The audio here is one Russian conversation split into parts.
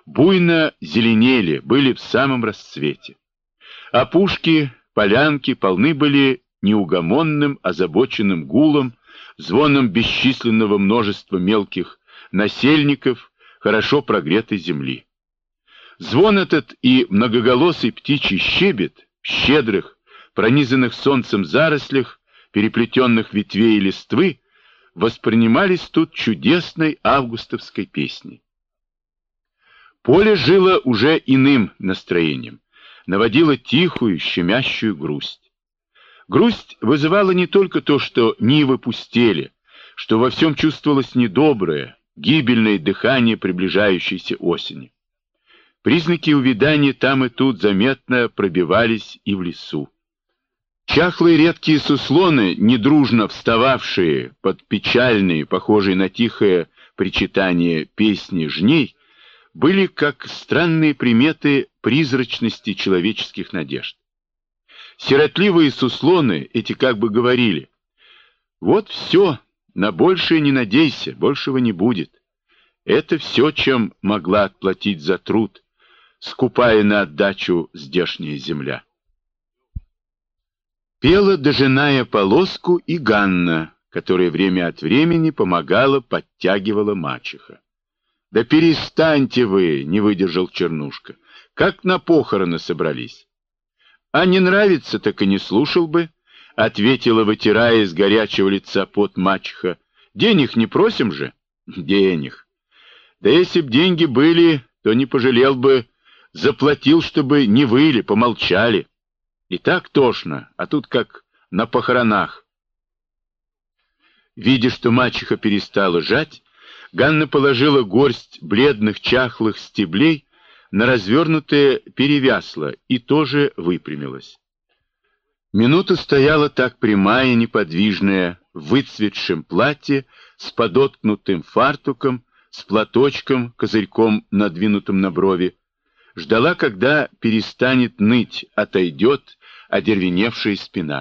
буйно зеленели, были в самом расцвете. Опушки, полянки полны были неугомонным, озабоченным гулом, звоном бесчисленного множества мелких насельников хорошо прогретой земли. Звон этот и многоголосый птичий щебет в щедрых, пронизанных солнцем зарослях, переплетенных ветвей и листвы, воспринимались тут чудесной августовской песней. Поле жило уже иным настроением, наводило тихую, щемящую грусть. Грусть вызывала не только то, что нивы пустели, что во всем чувствовалось недоброе, гибельное дыхание приближающейся осени. Признаки увядания там и тут заметно пробивались и в лесу. Чахлые редкие суслоны, недружно встававшие под печальные, похожие на тихое причитание песни жней, были как странные приметы призрачности человеческих надежд. Сиротливые суслоны эти как бы говорили: вот все, на большее не надейся, большего не будет. Это все, чем могла отплатить за труд, скупая на отдачу здешняя земля. Пела, дожиная полоску, и Ганна, которая время от времени помогала, подтягивала мачеха. «Да перестаньте вы!» — не выдержал Чернушка. «Как на похороны собрались!» «А не нравится, так и не слушал бы», — ответила, вытирая с горячего лица пот мачеха. «Денег не просим же?» «Денег. Да если б деньги были, то не пожалел бы, заплатил, чтобы не выли, помолчали. И так тошно, а тут как на похоронах». Видя, что мачеха перестала жать, Ганна положила горсть бледных чахлых стеблей на развернутое перевясло и тоже выпрямилась. Минуту стояла так прямая, неподвижная, в выцветшем платье, с подоткнутым фартуком, с платочком, козырьком, надвинутым на брови, ждала, когда перестанет ныть, отойдет одервеневшая спина.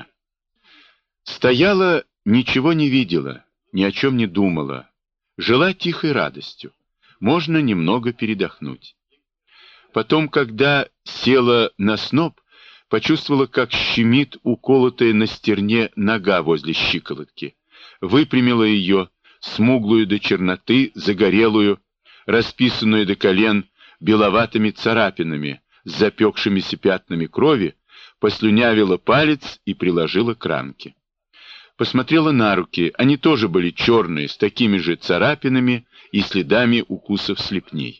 Стояла, ничего не видела, ни о чем не думала, жила тихой радостью. Можно немного передохнуть. Потом, когда села на сноп, почувствовала, как щемит уколотая на стерне нога возле щиколотки. Выпрямила ее, смуглую до черноты, загорелую, расписанную до колен беловатыми царапинами, с запекшимися пятнами крови, послюнявила палец и приложила к ранке. Посмотрела на руки, они тоже были черные, с такими же царапинами и следами укусов слепней.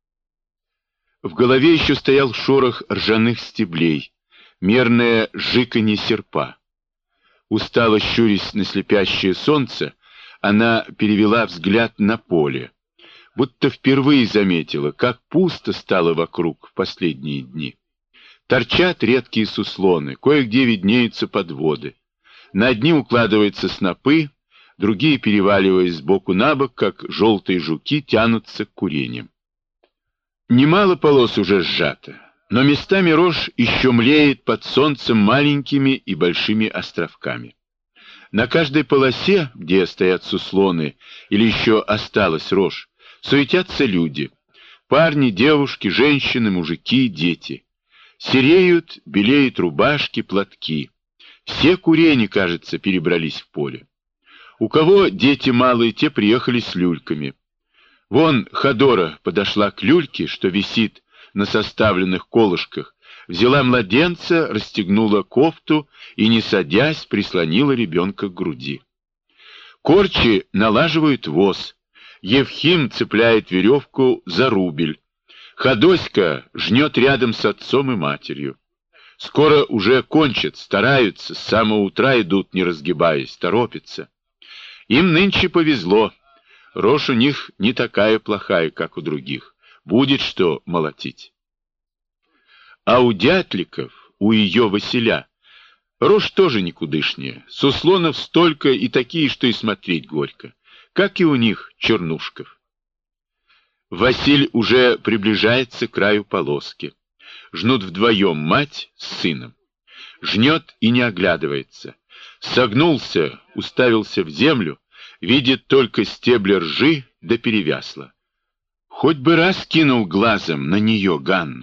В голове еще стоял шорох ржаных стеблей, мерное жиканье серпа. Устало щурясь на слепящее солнце, она перевела взгляд на поле, будто впервые заметила, как пусто стало вокруг в последние дни. Торчат редкие суслоны, кое-где виднеются подводы. На одни укладываются снопы, другие, переваливаясь сбоку на бок, как желтые жуки, тянутся к курениям. Немало полос уже сжато, но местами рожь еще млеет под солнцем маленькими и большими островками. На каждой полосе, где стоят суслоны или еще осталась рожь, суетятся люди. Парни, девушки, женщины, мужики, дети. Сереют, белеют рубашки, платки. Все курени, кажется, перебрались в поле. У кого дети малые, те приехали с люльками. Вон Ходора подошла к люльке, что висит на составленных колышках, взяла младенца, расстегнула кофту и, не садясь, прислонила ребенка к груди. Корчи налаживают воз. Евхим цепляет веревку за рубель. Ходоська жнет рядом с отцом и матерью. Скоро уже кончат, стараются, с самого утра идут, не разгибаясь, торопятся. Им нынче повезло. Рожь у них не такая плохая, как у других. Будет что молотить. А у дятликов, у ее Василя, рожь тоже никудышняя. Суслонов столько и такие, что и смотреть горько. Как и у них, чернушков. Василь уже приближается к краю полоски. Жнут вдвоем мать с сыном. Жнет и не оглядывается. Согнулся, уставился в землю, видит только стебли ржи да перевясла. Хоть бы раз кинул глазом на нее Ганну.